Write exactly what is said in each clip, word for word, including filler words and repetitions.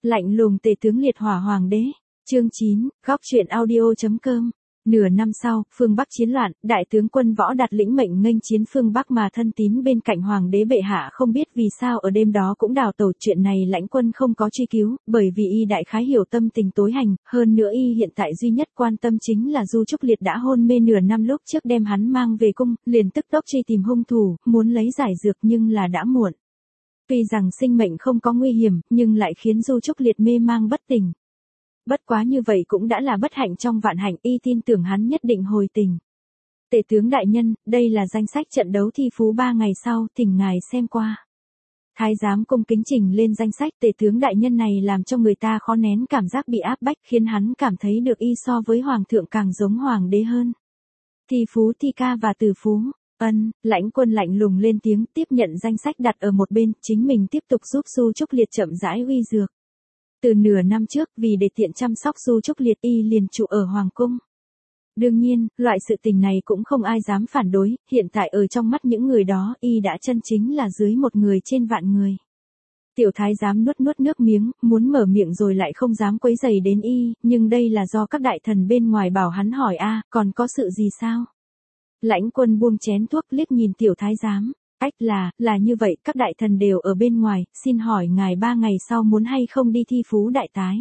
Lạnh lùng tề tướng liệt hỏa hoàng đế. Chương chín, góc truyện audio.com. Nửa năm sau, phương Bắc chiến loạn, đại tướng quân Võ Đạt lĩnh mệnh nghênh chiến phương Bắc mà thân tín bên cạnh hoàng đế bệ hạ không biết vì sao ở đêm đó cũng đào tẩu. Chuyện này lãnh quân không có truy cứu, bởi vì y đại khái hiểu tâm tình tối hành, hơn nữa y hiện tại duy nhất quan tâm chính là Du Trúc Liệt đã hôn mê nửa năm lúc trước đem hắn mang về cung, liền tức tốc truy tìm hung thủ, muốn lấy giải dược nhưng là đã muộn. Tuy rằng sinh mệnh không có nguy hiểm, nhưng lại khiến Du Trúc Liệt mê mang bất tỉnh. Bất quá như vậy cũng đã là bất hạnh trong vạn hạnh, y tin tưởng hắn nhất định hồi tình. Tể tướng đại nhân, đây là danh sách trận đấu thi phú ba ngày sau, thỉnh ngài xem qua. Thái giám cung kính trình lên danh sách. Tể tướng đại nhân này làm cho người ta khó nén cảm giác bị áp bách, khiến hắn cảm thấy được y so với hoàng thượng càng giống hoàng đế hơn. Thi phú, thi ca và từ phú. Ân, lãnh quân lạnh lùng lên tiếng, tiếp nhận danh sách đặt ở một bên, chính mình tiếp tục giúp Du Trúc Liệt chậm rãi uy dược. Từ nửa năm trước, vì để tiện chăm sóc Du Trúc Liệt, y liền trụ ở hoàng cung. Đương nhiên, loại sự tình này cũng không ai dám phản đối, hiện tại ở trong mắt những người đó, y đã chân chính là dưới một người trên vạn người. Tiểu thái giám nuốt nuốt nước miếng, muốn mở miệng rồi lại không dám quấy rầy đến y, nhưng đây là do các đại thần bên ngoài bảo hắn hỏi a, còn có sự gì sao? Lãnh quân buông chén thuốc liếc nhìn tiểu thái giám. Cách là, là như vậy, các đại thần đều ở bên ngoài, xin hỏi ngài ba ngày sau muốn hay không đi thi phú đại tái?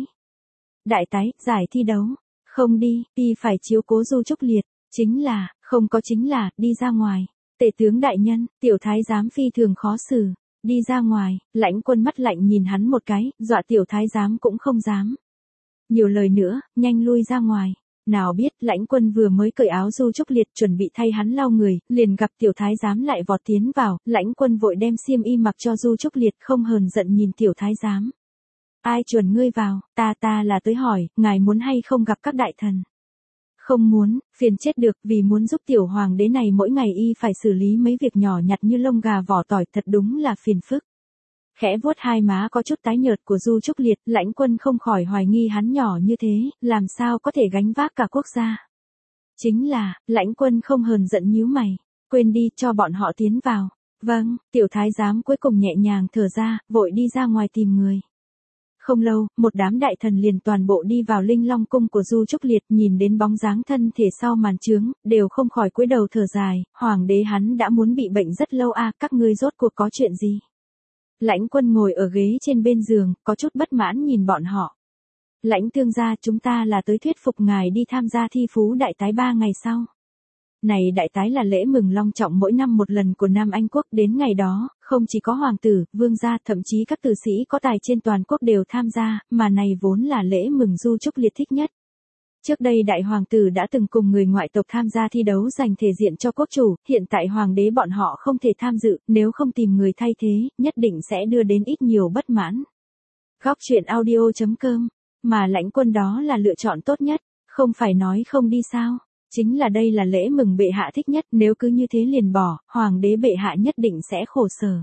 Đại tái, giải thi đấu. Không đi, y phải chiếu cố Du Trúc Liệt. Chính là, không có chính là, đi ra ngoài. Tể tướng đại nhân, tiểu thái giám phi thường khó xử. Đi ra ngoài, lãnh quân mắt lạnh nhìn hắn một cái, dọa tiểu thái giám cũng không dám. Nhiều lời nữa, nhanh lui ra ngoài. Nào biết, lãnh quân vừa mới cởi áo Du Trúc Liệt chuẩn bị thay hắn lau người, liền gặp tiểu thái giám lại vọt tiến vào, lãnh quân vội đem xiêm y mặc cho Du Trúc Liệt, không hờn giận nhìn tiểu thái giám. Ai chuẩn ngươi vào, ta ta là tới hỏi, ngài muốn hay không gặp các đại thần? Không muốn, phiền chết được, vì muốn giúp tiểu hoàng đế này mỗi ngày y phải xử lý mấy việc nhỏ nhặt như lông gà vỏ tỏi, thật đúng là phiền phức. Khẽ vuốt hai má có chút tái nhợt của Du Trúc Liệt, lãnh quân không khỏi hoài nghi hắn nhỏ như thế, làm sao có thể gánh vác cả quốc gia. Chính là, lãnh quân không hờn giận nhíu mày, quên đi, cho bọn họ tiến vào. Vâng, tiểu thái giám cuối cùng nhẹ nhàng thở ra, vội đi ra ngoài tìm người. Không lâu, một đám đại thần liền toàn bộ đi vào Linh Long cung của Du Trúc Liệt, nhìn đến bóng dáng thân thể sau màn trướng, đều không khỏi cúi đầu thở dài, hoàng đế hắn đã muốn bị bệnh rất lâu a, các ngươi rốt cuộc có chuyện gì? Lãnh quân ngồi ở ghế trên bên giường, có chút bất mãn nhìn bọn họ. Lãnh thương gia, chúng ta là tới thuyết phục ngài đi tham gia thi phú đại tái ba ngày sau. Này đại tái là lễ mừng long trọng mỗi năm một lần của Nam Anh quốc, đến ngày đó, không chỉ có hoàng tử, vương gia, thậm chí các tử sĩ có tài trên toàn quốc đều tham gia, mà này vốn là lễ mừng Du Trúc Liệt thích nhất. Trước đây đại hoàng tử đã từng cùng người ngoại tộc tham gia thi đấu giành thể diện cho quốc chủ, hiện tại hoàng đế bọn họ không thể tham dự, nếu không tìm người thay thế, nhất định sẽ đưa đến ít nhiều bất mãn. Góc truyện audio.com, mà lãnh quân đó là lựa chọn tốt nhất, không phải nói không đi sao, chính là đây là lễ mừng bệ hạ thích nhất, nếu cứ như thế liền bỏ, hoàng đế bệ hạ nhất định sẽ khổ sở.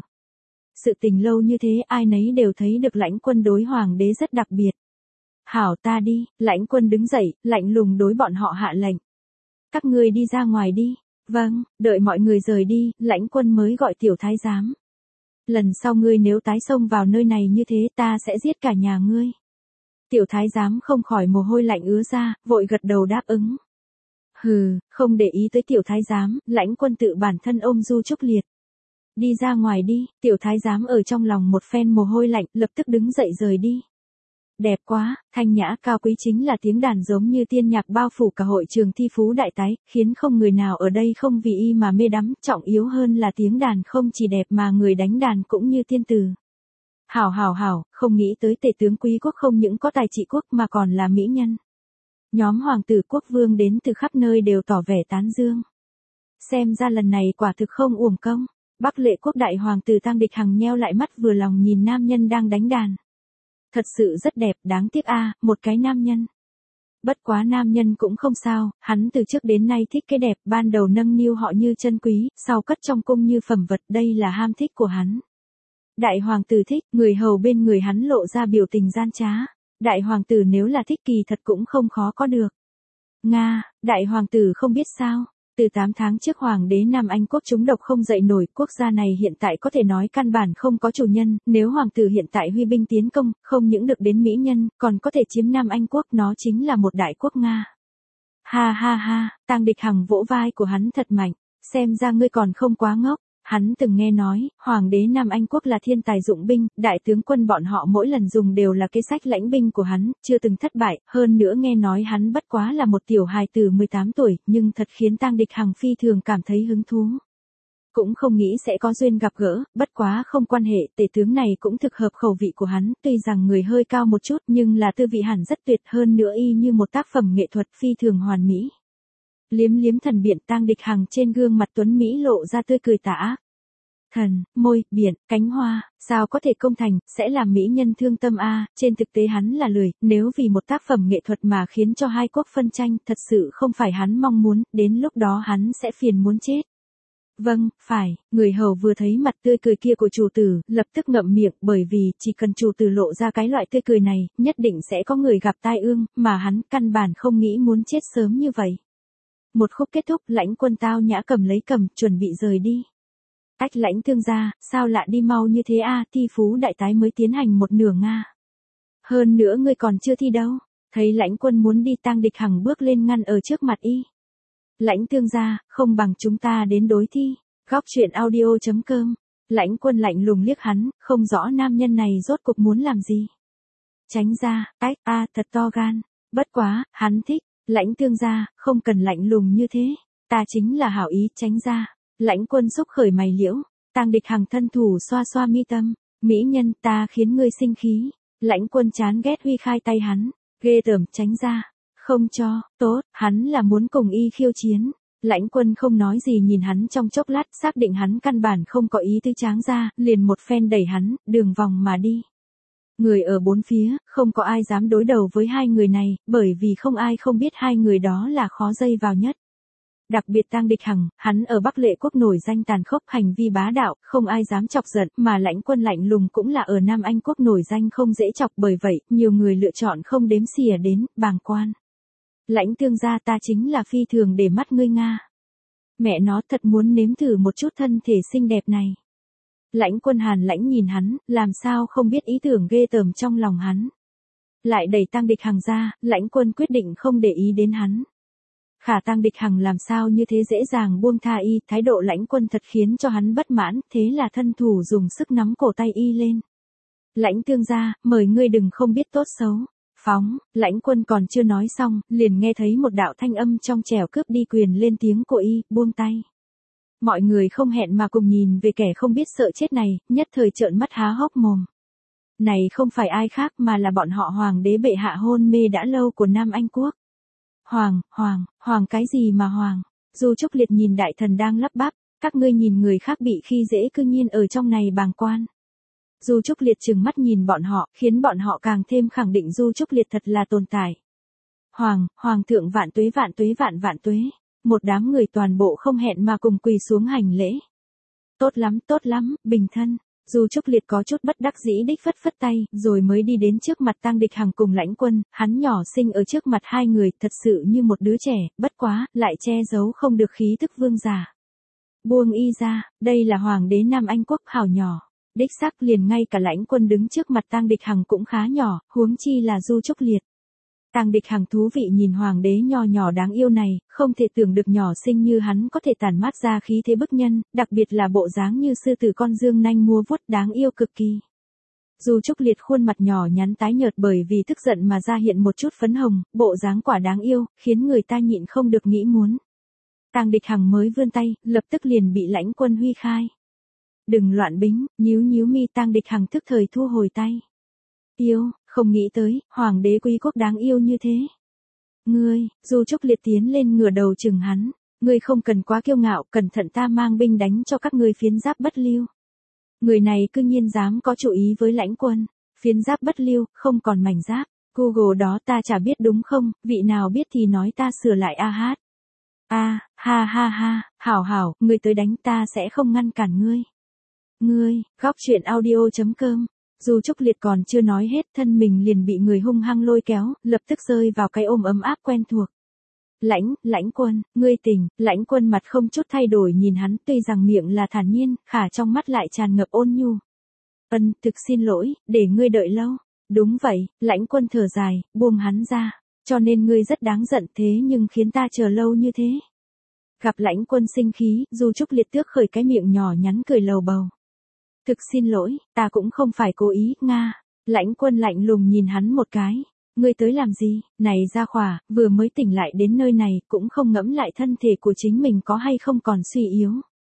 Sự tình lâu như thế ai nấy đều thấy được lãnh quân đối hoàng đế rất đặc biệt. Hảo, ta đi, lãnh quân đứng dậy, lạnh lùng đối bọn họ hạ lệnh. Các ngươi đi ra ngoài đi. Vâng, đợi mọi người rời đi, lãnh quân mới gọi tiểu thái giám. Lần sau ngươi nếu tái xông vào nơi này như thế, ta sẽ giết cả nhà ngươi. Tiểu thái giám không khỏi mồ hôi lạnh ứa ra, vội gật đầu đáp ứng. Hừ, không để ý tới tiểu thái giám, lãnh quân tự bản thân ôm Du Trúc Liệt. Đi ra ngoài đi, tiểu thái giám ở trong lòng một phen mồ hôi lạnh, lập tức đứng dậy rời đi. Đẹp quá, thanh nhã cao quý chính là tiếng đàn giống như tiên nhạc bao phủ cả hội trường thi phú đại tái, khiến không người nào ở đây không vì y mà mê đắm, trọng yếu hơn là tiếng đàn không chỉ đẹp mà người đánh đàn cũng như tiên tử. Hảo hảo hảo, không nghĩ tới tể tướng quý quốc không những có tài trị quốc mà còn là mỹ nhân. Nhóm hoàng tử quốc vương đến từ khắp nơi đều tỏ vẻ tán dương. Xem ra lần này quả thực không uổng công. Bắc Lệ quốc đại hoàng tử Tang Địch Hằng nheo lại mắt vừa lòng nhìn nam nhân đang đánh đàn. Thật sự rất đẹp, đáng tiếc a, một cái nam nhân. Bất quá nam nhân cũng không sao, hắn từ trước đến nay thích cái đẹp, ban đầu nâng niu họ như chân quý, sau cất trong cung như phẩm vật, đây là ham thích của hắn. Đại hoàng tử thích, người hầu bên người hắn lộ ra biểu tình gian trá. Đại hoàng tử nếu là thích kỳ thật cũng không khó có được. Nga, đại hoàng tử không biết sao, Từ tám tháng trước hoàng đế Nam Anh quốc trúng độc không dậy nổi, quốc gia này hiện tại có thể nói căn bản không có chủ nhân, nếu hoàng tử hiện tại huy binh tiến công, không những được đến mỹ nhân, còn có thể chiếm Nam Anh quốc, nó chính là một đại quốc Nga. Ha ha ha, Tang Địch Hằng vỗ vai của hắn thật mạnh, xem ra ngươi còn không quá ngốc. Hắn từng nghe nói, hoàng đế Nam Anh quốc là thiên tài dụng binh, đại tướng quân bọn họ mỗi lần dùng đều là kế sách lãnh binh của hắn, chưa từng thất bại, hơn nữa nghe nói hắn bất quá là một tiểu hài tử mười tám tuổi, nhưng thật khiến Tang Địch Hằng phi thường cảm thấy hứng thú. Cũng không nghĩ sẽ có duyên gặp gỡ, bất quá không quan hệ, tể tướng này cũng thực hợp khẩu vị của hắn, tuy rằng người hơi cao một chút nhưng là tư vị hẳn rất tuyệt, hơn nữa y như một tác phẩm nghệ thuật phi thường hoàn mỹ. Liếm liếm thần biện, Tang Địch Hằng trên gương mặt tuấn Mỹ lộ ra tươi cười tà ác. Thần, môi, biển, cánh hoa, sao có thể công thành, sẽ làm mỹ nhân thương tâm a, trên thực tế hắn là lười, nếu vì một tác phẩm nghệ thuật mà khiến cho hai quốc phân tranh, thật sự không phải hắn mong muốn, đến lúc đó hắn sẽ phiền muốn chết. Vâng, phải, người hầu vừa thấy mặt tươi cười kia của chủ tử, lập tức ngậm miệng, bởi vì chỉ cần chủ tử lộ ra cái loại tươi cười này, nhất định sẽ có người gặp tai ương, mà hắn căn bản không nghĩ muốn chết sớm như vậy. Một khúc kết thúc, Lãnh Quân tao nhã cầm lấy cầm, chuẩn bị rời đi. Ách Lãnh thương gia, sao lạ đi mau như thế a, thi phú đại tái mới tiến hành một nửa Nga. Hơn nữa ngươi còn chưa thi đâu. Thấy Lãnh Quân muốn đi, Tang Địch Hằng bước lên ngăn ở trước mặt y. Lãnh thương gia, không bằng chúng ta đến đối thi. Góc truyện audio chấm com. Lãnh Quân lạnh lùng liếc hắn, không rõ nam nhân này rốt cục muốn làm gì. Tránh ra, ách, a thật to gan. Bất quá, hắn thích. Lãnh thương gia, không cần lạnh lùng như thế. Ta chính là hảo ý, tránh ra. Lãnh Quân xúc khởi mày liễu. Tang Địch Hằng thân thủ xoa xoa mi tâm. Mỹ nhân, ta khiến ngươi sinh khí. Lãnh Quân chán ghét huy khai tay hắn. Ghê tởm, tránh ra. Không cho, tốt, hắn là muốn cùng y khiêu chiến. Lãnh Quân không nói gì nhìn hắn trong chốc lát, xác định hắn căn bản không có ý tứ tráng ra, liền một phen đẩy hắn, đường vòng mà đi. Người ở bốn phía, không có ai dám đối đầu với hai người này, bởi vì không ai không biết hai người đó là khó dây vào nhất. Đặc biệt Tang Địch Hằng, hắn ở Bắc Lệ quốc nổi danh tàn khốc, hành vi bá đạo, không ai dám chọc giận, mà Lãnh Quân lạnh lùng cũng là ở Nam Anh quốc nổi danh không dễ chọc, bởi vậy, nhiều người lựa chọn không đếm xỉa đến, bàng quan. Lãnh thương gia, ta chính là phi thường để mắt ngươi Nga. Mẹ nó thật muốn nếm thử một chút thân thể xinh đẹp này. Lãnh Quân hàn lãnh nhìn hắn, làm sao không biết ý tưởng ghê tởm trong lòng hắn. Lại đẩy Tang Địch Hằng ra, Lãnh Quân quyết định không để ý đến hắn. Khả Tang Địch Hằng làm sao như thế dễ dàng buông tha y, thái độ Lãnh Quân thật khiến cho hắn bất mãn, thế là thân thủ dùng sức nắm cổ tay y lên. Lãnh thương gia, mời ngươi đừng không biết tốt xấu. Phóng, Lãnh Quân còn chưa nói xong, liền nghe thấy một đạo thanh âm trong trẻo cướp đi quyền lên tiếng của y, buông tay. Mọi người không hẹn mà cùng nhìn về kẻ không biết sợ chết này, nhất thời trợn mắt há hốc mồm. Này không phải ai khác mà là bọn họ hoàng đế bệ hạ hôn mê đã lâu của Nam Anh quốc. Hoàng, hoàng, hoàng cái gì mà hoàng? Du Trúc Liệt nhìn đại thần đang lắp bắp, các ngươi nhìn người khác bị khi dễ cư nhiên ở trong này bàng quan. Du Trúc Liệt trừng mắt nhìn bọn họ, khiến bọn họ càng thêm khẳng định Du Trúc Liệt thật là tồn tại. Hoàng, hoàng thượng vạn tuế vạn tuế vạn vạn tuế. Một đám người toàn bộ không hẹn mà cùng quỳ xuống hành lễ. Tốt lắm, tốt lắm, bình thân. Du Trúc Liệt có chút bất đắc dĩ đích phất phất tay, rồi mới đi đến trước mặt Tang Địch Hằng cùng Lãnh Quân, hắn nhỏ xinh ở trước mặt hai người, thật sự như một đứa trẻ, bất quá, lại che giấu không được khí tức vương giả. Buông y ra, đây là hoàng đế Nam Anh quốc hảo nhỏ. Đích xác liền ngay cả Lãnh Quân đứng trước mặt Tang Địch Hằng cũng khá nhỏ, huống chi là Du Trúc Liệt. Tang Địch Hằng thú vị nhìn hoàng đế nho nhỏ đáng yêu này, không thể tưởng được nhỏ xinh như hắn có thể tản mát ra khí thế bức nhân, đặc biệt là bộ dáng như sư tử con dương nanh múa vuốt đáng yêu cực kỳ. Du Trúc Liệt khuôn mặt nhỏ nhắn tái nhợt bởi vì tức giận mà ra hiện một chút phấn hồng, bộ dáng quả đáng yêu, khiến người ta nhịn không được nghĩ muốn. Tang Địch Hằng mới vươn tay, lập tức liền bị Lãnh Quân huy khai. Đừng loạn bính, nhíu nhíu mi, Tang Địch Hằng thức thời thu hồi tay. Yêu, không nghĩ tới, hoàng đế quý quốc đáng yêu như thế. Ngươi, Du Trúc Liệt tiến lên ngửa đầu chừng hắn, ngươi không cần quá kiêu ngạo, cẩn thận ta mang binh đánh cho các ngươi phiến giáp bất lưu. Người này cư nhiên dám có chủ ý với Lãnh Quân, phiến giáp bất lưu, không còn mảnh giáp, Google đó ta chả biết đúng không, vị nào biết thì nói ta sửa lại a hát. A, ha ha ha, hảo hảo, ngươi tới đánh ta sẽ không ngăn cản ngươi. Ngươi, góc truyện audio chấm com. Du Trúc Liệt còn chưa nói hết, thân mình liền bị người hung hăng lôi kéo, lập tức rơi vào cái ôm ấm áp quen thuộc. Lãnh, Lãnh Quân, ngươi tỉnh. Lãnh Quân mặt không chút thay đổi nhìn hắn, tuy rằng miệng là thản nhiên, khả trong mắt lại tràn ngập ôn nhu. Ân, thực xin lỗi, để ngươi đợi lâu. Đúng vậy, Lãnh Quân thở dài, buông hắn ra. Cho nên ngươi rất đáng giận thế nhưng khiến ta chờ lâu như thế. Gặp Lãnh Quân sinh khí, Du Trúc Liệt tước khởi cái miệng nhỏ nhắn cười lầu bầu. Thực xin lỗi, ta cũng không phải cố ý, Nga. Lãnh Quân lạnh lùng nhìn hắn một cái. Ngươi tới làm gì, này gia khỏa, vừa mới tỉnh lại đến nơi này, cũng không ngẫm lại thân thể của chính mình có hay không còn suy yếu.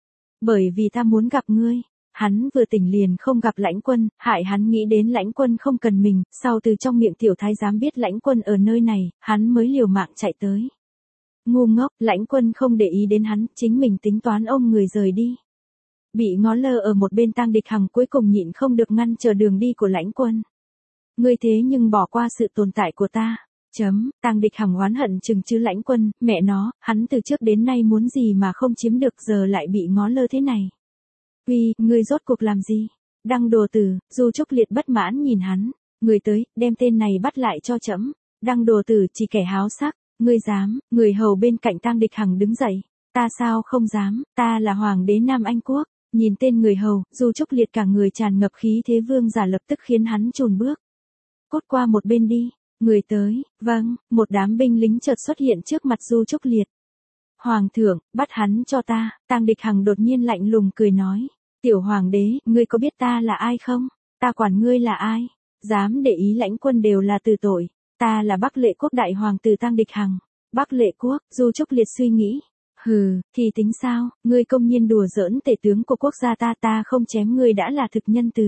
Bởi vì ta muốn gặp ngươi. Hắn vừa tỉnh liền không gặp Lãnh Quân, hại hắn nghĩ đến Lãnh Quân không cần mình, sau từ trong miệng tiểu thái giám biết Lãnh Quân ở nơi này, hắn mới liều mạng chạy tới. Ngu ngốc, Lãnh Quân không để ý đến hắn, chính mình tính toán ôm người rời đi. Bị ngó lơ ở một bên Tang Địch Hằng cuối cùng nhịn không được ngăn chờ đường đi của Lãnh Quân. Ngươi thế nhưng bỏ qua sự tồn tại của ta. Chấm, Tang Địch Hằng oán hận chừng chứ Lãnh Quân, mẹ nó, hắn từ trước đến nay muốn gì mà không chiếm được giờ lại bị ngó lơ thế này. Uy, ngươi rốt cuộc làm gì? Đăng Đồ Tử, Du Trúc Liệt bất mãn nhìn hắn, người tới, đem tên này bắt lại cho trẫm. Đăng Đồ Tử chỉ kẻ háo sắc, ngươi dám? Người hầu bên cạnh Tang Địch Hằng đứng dậy, ta sao không dám, ta là hoàng đế Nam Anh quốc. Nhìn tên người hầu, Du Trúc Liệt cả người tràn ngập khí thế vương giả lập tức khiến hắn chùn bước. Cút qua một bên đi, người tới, vâng, một đám binh lính chợt xuất hiện trước mặt Du Trúc Liệt. Hoàng thượng, bắt hắn cho ta. Tang Địch Hằng đột nhiên lạnh lùng cười nói, tiểu hoàng đế, ngươi có biết ta là ai không? Ta quản ngươi là ai? Dám để ý Lãnh Quân đều là từ tội. Ta là Bắc Lệ quốc đại hoàng tử Tang Địch Hằng. Bắc Lệ quốc, Du Trúc Liệt suy nghĩ. Hừ, thì tính sao, ngươi công nhiên đùa giỡn tể tướng của quốc gia ta, ta không chém ngươi đã là thực nhân từ.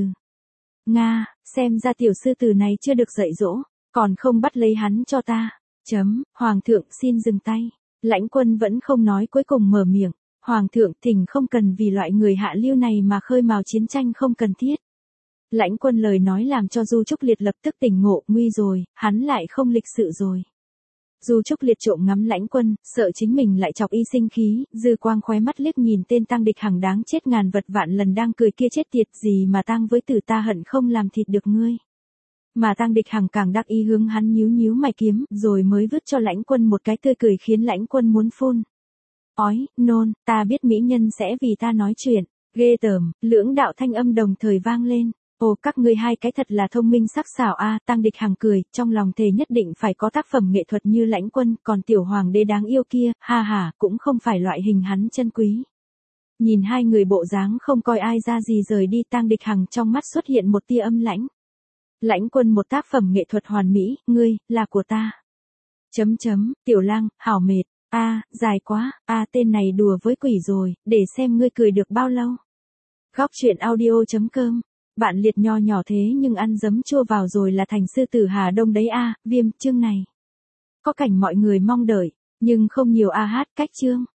Nga, xem ra tiểu sư tử này chưa được dạy dỗ, còn không bắt lấy hắn cho ta. Chấm, hoàng thượng xin dừng tay. Lãnh Quân vẫn không nói cuối cùng mở miệng. Hoàng thượng thỉnh không cần vì loại người hạ lưu này mà khơi mào chiến tranh không cần thiết. Lãnh Quân lời nói làm cho Du Trúc Liệt lập tức tỉnh ngộ, nguy rồi, hắn lại không lịch sự rồi. Du Trúc Liệt trộm ngắm Lãnh Quân, sợ chính mình lại chọc y sinh khí, dư quang khóe mắt liếc nhìn tên Tang Địch Hằng đáng chết ngàn vật vạn lần đang cười kia, chết tiệt gì mà tang với tử, ta hận không làm thịt được ngươi. Mà Tang Địch Hằng càng đắc ý hướng hắn nhíu nhíu mày kiếm, rồi mới vứt cho Lãnh Quân một cái tươi cười khiến Lãnh Quân muốn phun. Ói, nôn, ta biết mỹ nhân sẽ vì ta nói chuyện, ghê tởm, lưỡng đạo thanh âm đồng thời vang lên. Ồ, các ngươi hai cái thật là thông minh sắc sảo a. À, Tang Địch Hằng cười, trong lòng thề nhất định phải có tác phẩm nghệ thuật như Lãnh Quân, còn tiểu hoàng đế đáng yêu kia, ha ha, cũng không phải loại hình hắn chân quý. Nhìn hai người bộ dáng không coi ai ra gì rời đi, Tang Địch Hằng trong mắt xuất hiện một tia âm lãnh. Lãnh Quân một tác phẩm nghệ thuật hoàn mỹ, ngươi, là của ta. Chấm chấm, tiểu lang, hảo mệt, a, à, dài quá, a, à, tên này đùa với quỷ rồi, để xem ngươi cười được bao lâu. Góc truyện audio chấm com. Bạn liệt nho nhỏ thế nhưng ăn giấm chua vào rồi là thành sư tử Hà Đông đấy a. À, Viêm, chương này có cảnh mọi người mong đợi, nhưng không nhiều a hát cách chương.